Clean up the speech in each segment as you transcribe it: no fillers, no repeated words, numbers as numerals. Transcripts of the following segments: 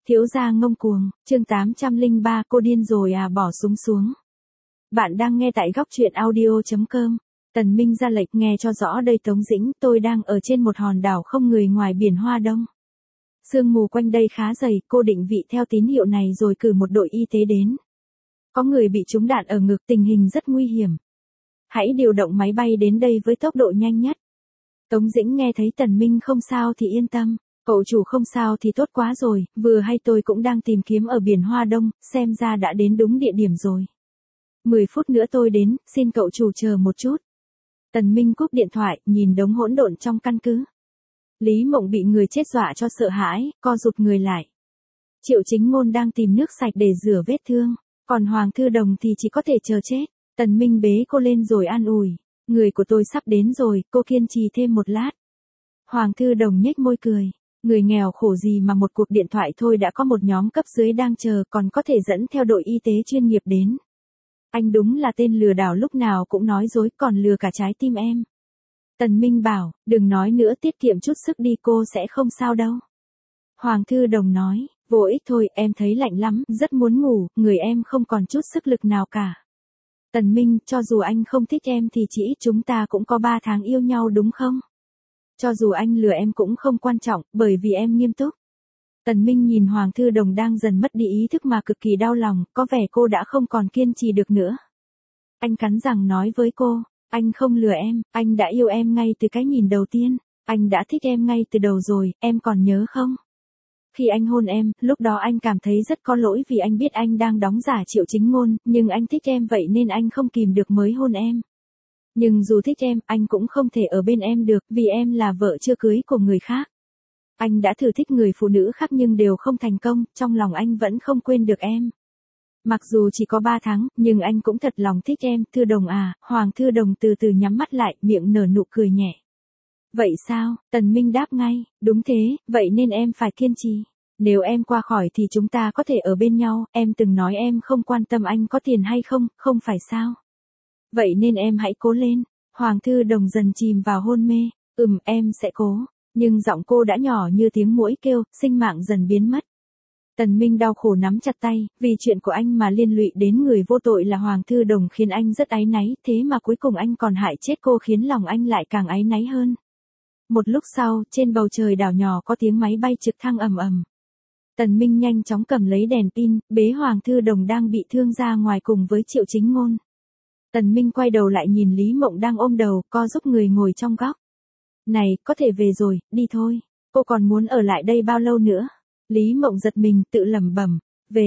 Thiếu gia ngông cuồng, chương 803 cô điên rồi à, bỏ súng xuống. Bạn đang nghe tại góc truyện audio.com. Tần Minh ra lệnh, nghe cho rõ đây Tống Dĩnh, tôi đang ở trên một hòn đảo không người ngoài biển Hoa Đông. Sương mù quanh đây khá dày, cô định vị theo tín hiệu này rồi cử một đội y tế đến. Có người bị trúng đạn ở ngực, tình hình rất nguy hiểm. Hãy điều động máy bay đến đây với tốc độ nhanh nhất. Tống Dĩnh nghe thấy Tần Minh không sao thì yên tâm. Cậu chủ không sao thì tốt quá rồi, vừa hay tôi cũng đang tìm kiếm ở biển Hoa Đông, xem ra đã đến đúng địa điểm rồi. 10 phút nữa tôi đến, xin cậu chủ chờ một chút. Tần Minh cúp điện thoại, nhìn đống hỗn độn trong căn cứ. Lý Mộng bị người chết dọa cho sợ hãi, co rụt người lại. Triệu Chính Ngôn đang tìm nước sạch để rửa vết thương, còn Hoàng Thư Đồng thì chỉ có thể chờ chết. Tần Minh bế cô lên rồi an ủi, người của tôi sắp đến rồi, cô kiên trì thêm một lát. Hoàng Thư Đồng nhếch môi cười. Người nghèo khổ gì mà một cuộc điện thoại thôi đã có một nhóm cấp dưới đang chờ, còn có thể dẫn theo đội y tế chuyên nghiệp đến. Anh đúng là tên lừa đảo, lúc nào cũng nói dối, còn lừa cả trái tim em. Tần Minh bảo, đừng nói nữa, tiết kiệm chút sức đi, cô sẽ không sao đâu. Hoàng Thư Đồng nói, vô ích thôi, em thấy lạnh lắm, rất muốn ngủ, người em không còn chút sức lực nào cả. Tần Minh, cho dù anh không thích em thì chỉ ít chúng ta cũng có 3 tháng yêu nhau đúng không? Cho dù anh lừa em cũng không quan trọng, bởi vì em nghiêm túc. Tần Minh nhìn Hoàng Thư Đồng đang dần mất đi ý thức mà cực kỳ đau lòng, có vẻ cô đã không còn kiên trì được nữa. Anh cắn răng nói với cô, anh không lừa em, anh đã yêu em ngay từ cái nhìn đầu tiên, anh đã thích em ngay từ đầu rồi, em còn nhớ không? Khi anh hôn em, lúc đó anh cảm thấy rất có lỗi vì anh biết anh đang đóng giả Triệu Chính Ngôn, nhưng anh thích em vậy nên anh không kìm được mới hôn em. Nhưng dù thích em, anh cũng không thể ở bên em được, vì em là vợ chưa cưới của người khác. Anh đã thử thích người phụ nữ khác nhưng đều không thành công, trong lòng anh vẫn không quên được em. Mặc dù chỉ có 3 tháng, nhưng anh cũng thật lòng thích em, Thư Đồng à. Hoàng Thư Đồng từ từ nhắm mắt lại, miệng nở nụ cười nhẹ. Vậy sao? Tần Minh đáp ngay, đúng thế, vậy nên em phải kiên trì. Nếu em qua khỏi thì chúng ta có thể ở bên nhau, em từng nói em không quan tâm anh có tiền hay không, không phải sao? Vậy nên em hãy cố lên. Hoàng Thư Đồng dần chìm vào hôn mê. Em sẽ cố. Nhưng giọng cô đã nhỏ như tiếng muỗi kêu, sinh mạng dần biến mất. Tần Minh đau khổ nắm chặt tay, vì chuyện của anh mà liên lụy đến người vô tội là Hoàng Thư Đồng khiến anh rất áy náy, thế mà cuối cùng anh còn hại chết cô khiến lòng anh lại càng áy náy hơn. Một lúc sau, trên bầu trời đảo nhỏ có tiếng máy bay trực thăng ầm ầm. Tần Minh nhanh chóng cầm lấy đèn pin, bế Hoàng Thư Đồng đang bị thương ra ngoài cùng với Triệu Chính Ngôn. Tần Minh quay đầu lại nhìn Lý Mộng đang ôm đầu, co giúp người ngồi trong góc. Này, có thể về rồi, đi thôi. Cô còn muốn ở lại đây bao lâu nữa? Lý Mộng giật mình, tự lẩm bẩm.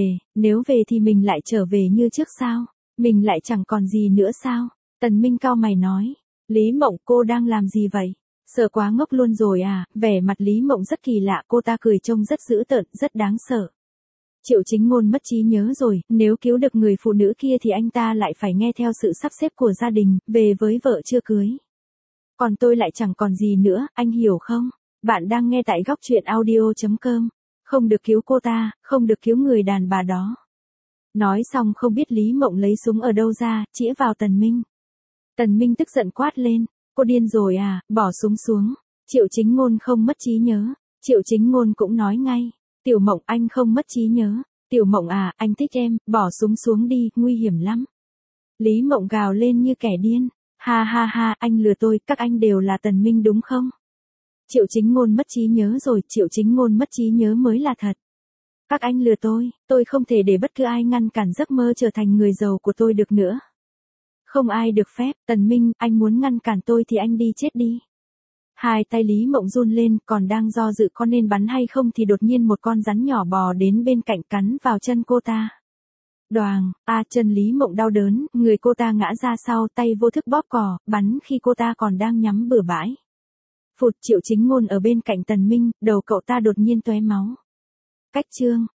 Nếu về thì mình lại trở về như trước sao? Mình lại chẳng còn gì nữa sao? Tần Minh cau mày nói. Lý Mộng, cô đang làm gì vậy? Sợ quá ngốc luôn rồi à? Vẻ mặt Lý Mộng rất kỳ lạ, cô ta cười trông rất dữ tợn, rất đáng sợ. Triệu Chính Ngôn mất trí nhớ rồi, nếu cứu được người phụ nữ kia thì anh ta lại phải nghe theo sự sắp xếp của gia đình, về với vợ chưa cưới. Còn tôi lại chẳng còn gì nữa, anh hiểu không? Bạn đang nghe tại góc truyện audio.com. Không được cứu cô ta, không được cứu người đàn bà đó. Nói xong không biết Lý Mộng lấy súng ở đâu ra, chĩa vào Tần Minh. Tần Minh tức giận quát lên, cô điên rồi à, bỏ súng xuống. Triệu Chính Ngôn không mất trí nhớ. Triệu Chính Ngôn cũng nói ngay. Tiểu Mộng, anh không mất trí nhớ. Tiểu Mộng à, anh thích em, bỏ súng xuống đi, nguy hiểm lắm. Lý Mộng gào lên như kẻ điên. Ha ha ha, anh lừa tôi, các anh đều là Tần Minh đúng không? Triệu Chính Ngôn mất trí nhớ rồi, Triệu Chính Ngôn mất trí nhớ mới là thật. Các anh lừa tôi không thể để bất cứ ai ngăn cản giấc mơ trở thành người giàu của tôi được nữa. Không ai được phép, Tần Minh, anh muốn ngăn cản tôi thì anh đi chết đi. Hai tay Lý Mộng run lên, còn đang do dự có nên bắn hay không thì đột nhiên một con rắn nhỏ bò đến bên cạnh cắn vào chân cô ta. Đoàng, chân Lý Mộng đau đớn, người cô ta ngã ra sau, tay vô thức bóp cò, bắn khi cô ta còn đang nhắm bừa bãi. Phụt, Triệu Chính Ngôn ở bên cạnh Tần Minh, đầu cậu ta đột nhiên tóe máu. Cách chương